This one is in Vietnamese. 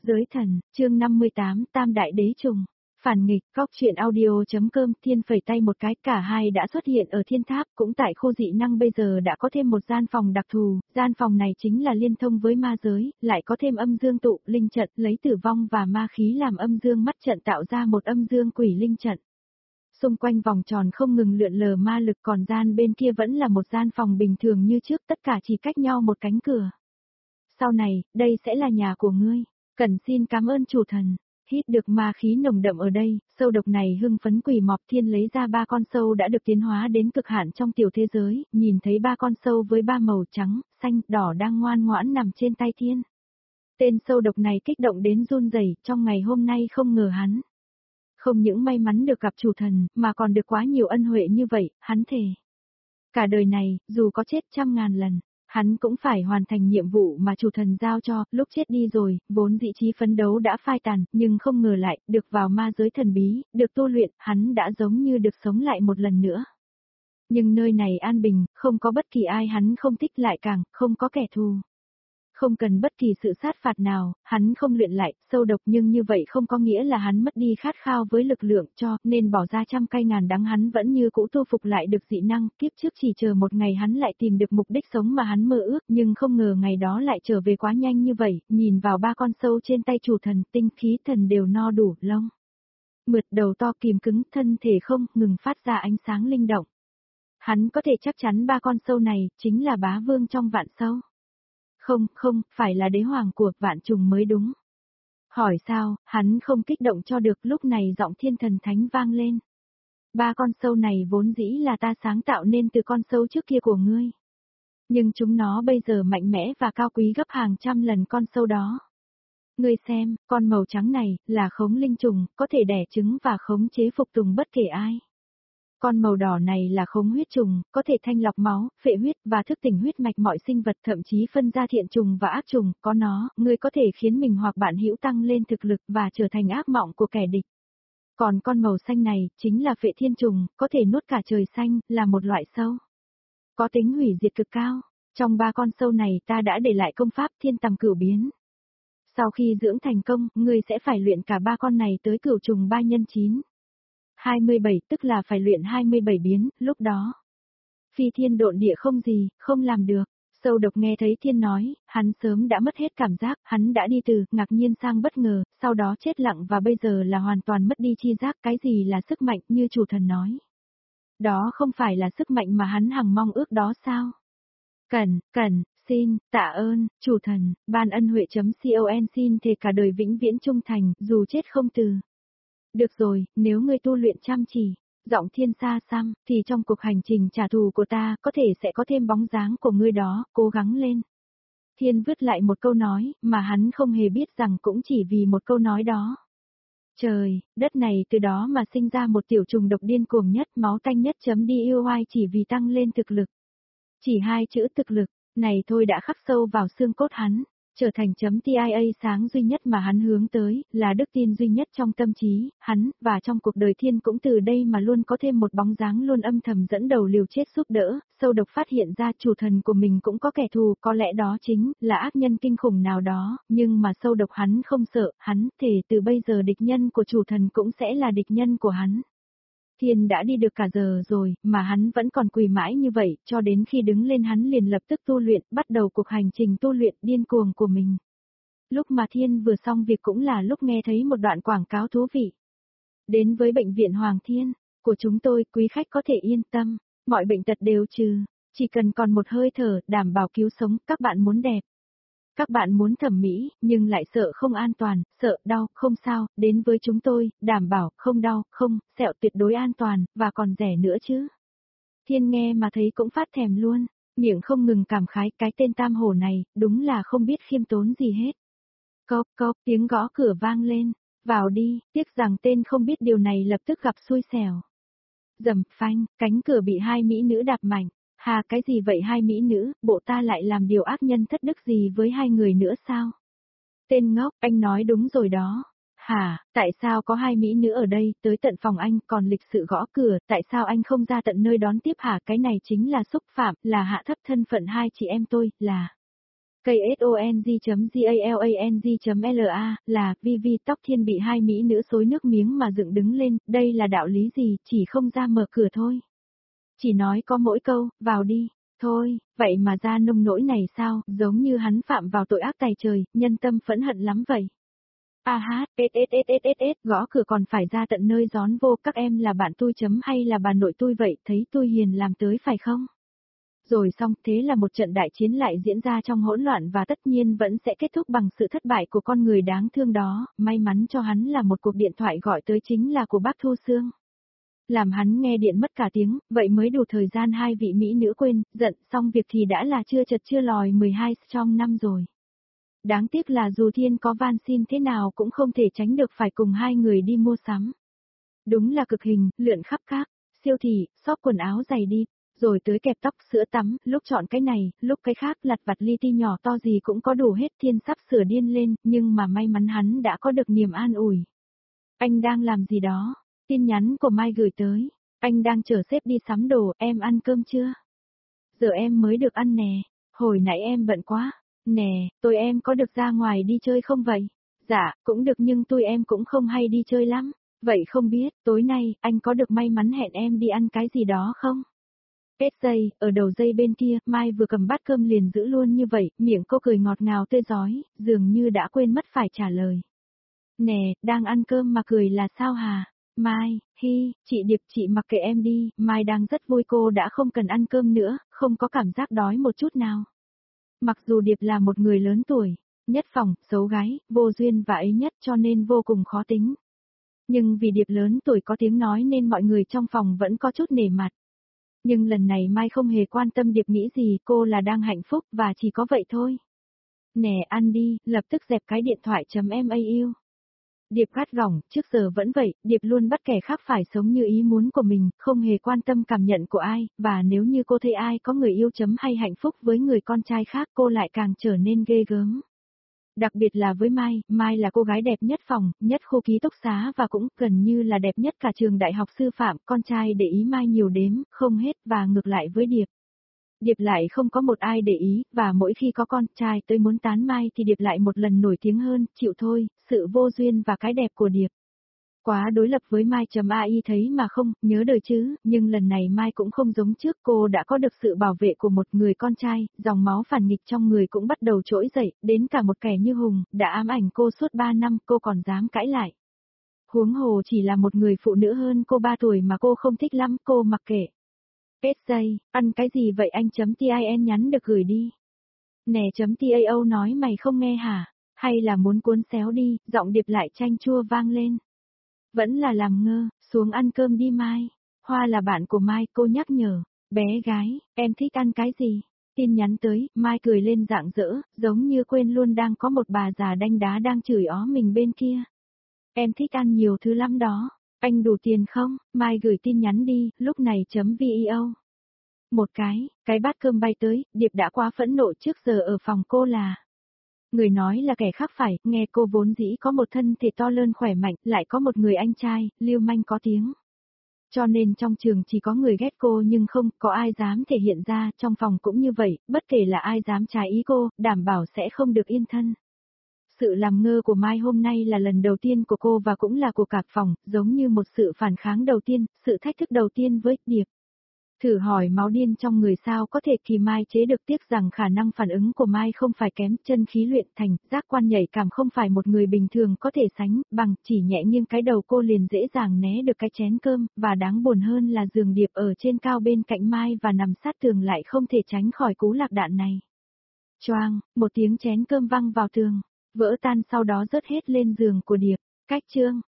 Giới thần, chương 58, Tam Đại Đế Trùng. Phản nghịch, góc chuyện audio.com. Thiên phẩy tay một cái, cả hai đã xuất hiện ở thiên tháp, cũng tại khu dị năng bây giờ đã có thêm một gian phòng đặc thù, gian phòng này chính là liên thông với ma giới, lại có thêm âm dương tụ, linh trận, lấy tử vong và ma khí làm âm dương mắt trận tạo ra một âm dương quỷ linh trận. Xung quanh vòng tròn không ngừng lượn lờ ma lực, còn gian bên kia vẫn là một gian phòng bình thường như trước, tất cả chỉ cách nhau một cánh cửa. Sau này, đây sẽ là nhà của ngươi. Cần xin cảm ơn chủ thần. Hít được ma khí nồng đậm ở đây, sâu độc này hưng phấn quỳ mọp. Thiên lấy ra 3 con sâu đã được tiến hóa đến cực hạn trong tiểu thế giới, nhìn thấy 3 con sâu với 3 màu trắng, xanh, đỏ đang ngoan ngoãn nằm trên tay Thiên. Tên sâu độc này kích động đến run rẩy, trong ngày hôm nay không ngờ hắn không những may mắn được gặp chủ thần, mà còn được quá nhiều ân huệ như vậy, hắn thề. Cả đời này, dù có chết 100.000 lần, hắn cũng phải hoàn thành nhiệm vụ mà chủ thần giao cho. Lúc chết đi rồi, vốn dĩ chí phấn đấu đã phai tàn, nhưng không ngờ lại, được vào ma giới thần bí, được tu luyện, hắn đã giống như được sống lại một lần nữa. Nhưng nơi này an bình, không có bất kỳ ai hắn không thích, lại càng không có kẻ thù. Không cần bất kỳ sự sát phạt nào, hắn không luyện lại, sâu độc, nhưng như vậy không có nghĩa là hắn mất đi khát khao với lực lượng, cho nên bỏ ra trăm cay ngàn đắng hắn vẫn như cũ tu phục lại được dị năng. Kiếp trước chỉ chờ một ngày hắn lại tìm được mục đích sống mà hắn mơ ước, nhưng không ngờ ngày đó lại trở về quá nhanh như vậy. Nhìn vào 3 con sâu trên tay chủ thần, tinh khí thần đều no đủ, lông mượt, đầu to kìm cứng, thân thể không ngừng phát ra ánh sáng linh động. Hắn có thể chắc chắn 3 con sâu này chính là bá vương trong vạn sâu. Không, phải là đế hoàng của vạn trùng mới đúng. Hỏi sao, hắn không kích động cho được. Lúc này giọng thiên thần thánh vang lên. 3 con sâu này vốn dĩ là ta sáng tạo nên từ con sâu trước kia của ngươi. Nhưng chúng nó bây giờ mạnh mẽ và cao quý gấp hàng trăm lần con sâu đó. Ngươi xem, con màu trắng này, là khống linh trùng, có thể đẻ trứng và khống chế phục tùng bất kể ai. Con màu đỏ này là khống huyết trùng, có thể thanh lọc máu, phệ huyết và thức tỉnh huyết mạch mọi sinh vật, thậm chí phân ra thiện trùng và ác trùng. Có nó, ngươi có thể khiến mình hoặc bạn hữu tăng lên thực lực và trở thành ác mộng của kẻ địch. Còn con màu xanh này, chính là phệ thiên trùng, có thể nuốt cả trời xanh, là một loại sâu có tính hủy diệt cực cao. Trong 3 con sâu này ta đã để lại công pháp thiên tầm cửu biến. Sau khi dưỡng thành công, ngươi sẽ phải luyện cả 3 con này tới cửu trùng 3x9. 27, tức là phải luyện 27 biến, lúc đó phi thiên độn địa không gì, không làm được. Sâu độc nghe thấy Thiên nói, hắn sớm đã mất hết cảm giác, hắn đã đi từ ngạc nhiên sang bất ngờ, sau đó chết lặng và bây giờ là hoàn toàn mất đi chi giác. Cái gì là sức mạnh như chủ thần nói? Đó không phải là sức mạnh mà hắn hằng mong ước đó sao? Xin, tạ ơn, chủ thần, ban ân huệ.com xin thề cả đời vĩnh viễn trung thành, dù chết không từ. Được rồi, nếu ngươi tu luyện chăm chỉ, giọng Thiên xa xăm, thì trong cuộc hành trình trả thù của ta, có thể sẽ có thêm bóng dáng của ngươi đó, cố gắng lên. Thiên vứt lại một câu nói, mà hắn không hề biết rằng cũng chỉ vì một câu nói đó. Trời, đất này từ đó mà sinh ra một tiểu trùng độc điên cuồng nhất, máu tanh nhất.DUI chỉ vì tăng lên thực lực. Chỉ 2 chữ thực lực, này thôi đã khắc sâu vào xương cốt hắn. Trở thành .TIA sáng duy nhất mà hắn hướng tới, là đức tin duy nhất trong tâm trí, hắn, và trong cuộc đời Thiên cũng từ đây mà luôn có thêm một bóng dáng luôn âm thầm dẫn đầu liều chết giúp đỡ. Sâu độc phát hiện ra chủ thần của mình cũng có kẻ thù, có lẽ đó chính là ác nhân kinh khủng nào đó, nhưng mà sâu độc hắn không sợ, hắn thề từ bây giờ địch nhân của chủ thần cũng sẽ là địch nhân của hắn. Thiên đã đi được cả giờ rồi, mà hắn vẫn còn quỳ mãi như vậy, cho đến khi đứng lên hắn liền lập tức tu luyện, bắt đầu cuộc hành trình tu luyện điên cuồng của mình. Lúc mà Thiên vừa xong việc cũng là lúc nghe thấy một đoạn quảng cáo thú vị. Đến với bệnh viện Hoàng Thiên của chúng tôi, quý khách có thể yên tâm, mọi bệnh tật đều trừ, chỉ cần còn một hơi thở, đảm bảo cứu sống. Các bạn muốn đẹp, các bạn muốn thẩm mỹ, nhưng lại sợ không an toàn, sợ đau, không sao, đến với chúng tôi, đảm bảo không đau, không sẹo, tuyệt đối an toàn, và còn rẻ nữa chứ. Thiên nghe mà thấy cũng phát thèm luôn, miệng không ngừng cảm khái, cái tên Tam Hổ này, đúng là không biết khiêm tốn gì hết. Cộp, tiếng gõ cửa vang lên, vào đi. Tiếc rằng tên không biết điều này lập tức gặp xui xẻo. Rầm phanh, cánh cửa bị 2 mỹ nữ đạp mạnh. Hà, cái gì vậy 2 mỹ nữ, bộ ta lại làm điều ác nhân thất đức gì với 2 người nữa sao? Tên ngốc, anh nói đúng rồi đó. Hả, tại sao có 2 mỹ nữ ở đây, tới tận phòng anh, còn lịch sự gõ cửa, tại sao anh không ra tận nơi đón tiếp hả? Cái này chính là xúc phạm, là hạ thấp thân phận 2 chị em tôi, là ksong.galang.la, là VV Tóc Thiên bị hai mỹ nữ xối nước miếng mà dựng đứng lên, đây là đạo lý gì, chỉ không ra mở cửa thôi. Chỉ nói có mỗi câu, vào đi, thôi, vậy mà ra nông nỗi này sao, giống như hắn phạm vào tội ác tày trời, nhân tâm phẫn hận lắm vậy. A hát, gõ cửa còn phải ra tận nơi gión vô, các em là bạn tôi chấm hay là bà nội tôi vậy, thấy tôi hiền làm tới phải không? Rồi xong, thế là một trận đại chiến lại diễn ra trong hỗn loạn và tất nhiên vẫn sẽ kết thúc bằng sự thất bại của con người đáng thương đó, may mắn cho hắn là một cuộc điện thoại gọi tới chính là của bác Thu Sương. Làm hắn nghe điện mất cả tiếng, vậy mới đủ thời gian hai vị mỹ nữ quên, giận, xong việc thì đã là chưa chật chưa lòi 12 trong năm rồi. Đáng tiếc là dù Thiên có van xin thế nào cũng không thể tránh được phải cùng hai người đi mua sắm. Đúng là cực hình, lượn khắp các, siêu thị, shop quần áo giày đi, rồi tới kẹp tóc sữa tắm, lúc chọn cái này, lúc cái khác, lặt vặt li ti nhỏ to gì cũng có đủ hết. Thiên sắp sửa điên lên, nhưng mà may mắn hắn đã có được niềm an ủi. Anh đang làm gì đó? Tin nhắn của Mai gửi tới. Anh đang chở sếp đi sắm đồ, em ăn cơm chưa? Giờ em mới được ăn nè. Hồi nãy em bận quá. Nè, tôi em có được ra ngoài đi chơi không vậy? Dạ, cũng được nhưng tôi em cũng không hay đi chơi lắm. Vậy không biết, tối nay, anh có được may mắn hẹn em đi ăn cái gì đó không? Kết dây, ở đầu dây bên kia, Mai vừa cầm bát cơm liền giữ luôn như vậy, miệng cô cười ngọt ngào tươi rói, dường như đã quên mất phải trả lời. Nè, đang ăn cơm mà cười là sao hả? Mai, chị Điệp chị mặc kệ em đi, Mai đang rất vui cô đã không cần ăn cơm nữa, không có cảm giác đói một chút nào. Mặc dù Điệp là một người lớn tuổi, nhất phòng, xấu gái, vô duyên và ấy nhất cho nên vô cùng khó tính. Nhưng vì Điệp lớn tuổi có tiếng nói nên mọi người trong phòng vẫn có chút nể mặt. Nhưng lần này Mai không hề quan tâm Điệp nghĩ gì, cô là đang hạnh phúc và chỉ có vậy thôi. Nè ăn đi, lập tức dẹp cái điện thoại em yêu. Điệp gắt gỏng, trước giờ vẫn vậy, Điệp luôn bắt kẻ khác phải sống như ý muốn của mình, không hề quan tâm cảm nhận của ai, và nếu như cô thấy ai có người yêu hay hạnh phúc với người con trai khác cô lại càng trở nên ghê gớm. Đặc biệt là với Mai, Mai là cô gái đẹp nhất phòng, nhất khu ký túc xá và cũng gần như là đẹp nhất cả trường đại học sư phạm, con trai để ý Mai nhiều đếm, không hết và ngược lại với Điệp. Điệp lại không có một ai để ý, và mỗi khi có con trai tới muốn tán Mai thì Điệp lại một lần nổi tiếng hơn, chịu thôi, sự vô duyên và cái đẹp của Điệp. Quá đối lập với Mai.ai thấy mà không, nhớ đời chứ, nhưng lần này Mai cũng không giống trước, cô đã có được sự bảo vệ của một người con trai, dòng máu phản nghịch trong người cũng bắt đầu trỗi dậy, đến cả một kẻ như Hùng, đã ám ảnh cô suốt 3 năm, cô còn dám cãi lại. Huống hồ chỉ là một người phụ nữ hơn cô 3 tuổi mà cô không thích lắm, cô mặc kệ. Kết dây, ăn cái gì vậy anh.tin nhắn được gửi đi. Nè.tao nói mày không nghe hả? Hay là muốn cuốn xéo đi, giọng Điệp lại chanh chua vang lên. Vẫn là làm ngơ, xuống ăn cơm đi Mai. Hoa là bạn của Mai, cô nhắc nhở. Bé gái, em thích ăn cái gì? Tin nhắn tới, Mai cười lên rạng rỡ, giống như quên luôn đang có một bà già đanh đá đang chửi ó mình bên kia. Em thích ăn nhiều thứ lắm đó. Anh đủ tiền không? Mai gửi tin nhắn đi, lúc này.video. Một cái bát cơm bay tới, Điệp đã quá phẫn nộ trước giờ ở phòng cô là. Người nói là kẻ khác phải, nghe cô vốn dĩ có một thân thể to lớn khỏe mạnh, lại có một người anh trai, lưu manh có tiếng. Cho nên trong trường chỉ có người ghét cô nhưng không có ai dám thể hiện ra, trong phòng cũng như vậy, bất kể là ai dám trái ý cô, đảm bảo sẽ không được yên thân. Sự làm ngơ của Mai hôm nay là lần đầu tiên của cô và cũng là của cả phòng, giống như một sự phản kháng đầu tiên, sự thách thức đầu tiên với Điệp. Thử hỏi máu điên trong người sao có thể kỳ Mai chế được, tiếc rằng khả năng phản ứng của Mai không phải kém, chân khí luyện thành, giác quan nhạy cảm không phải một người bình thường có thể sánh bằng, chỉ nhẹ nghiêng cái đầu cô liền dễ dàng né được cái chén cơm, và đáng buồn hơn là giường Điệp ở trên cao bên cạnh Mai và nằm sát tường lại không thể tránh khỏi cú lạc đạn này. Choang, một tiếng chén cơm văng vào tường, vỡ tan sau đó rớt hết lên giường của Điệp. Cách chương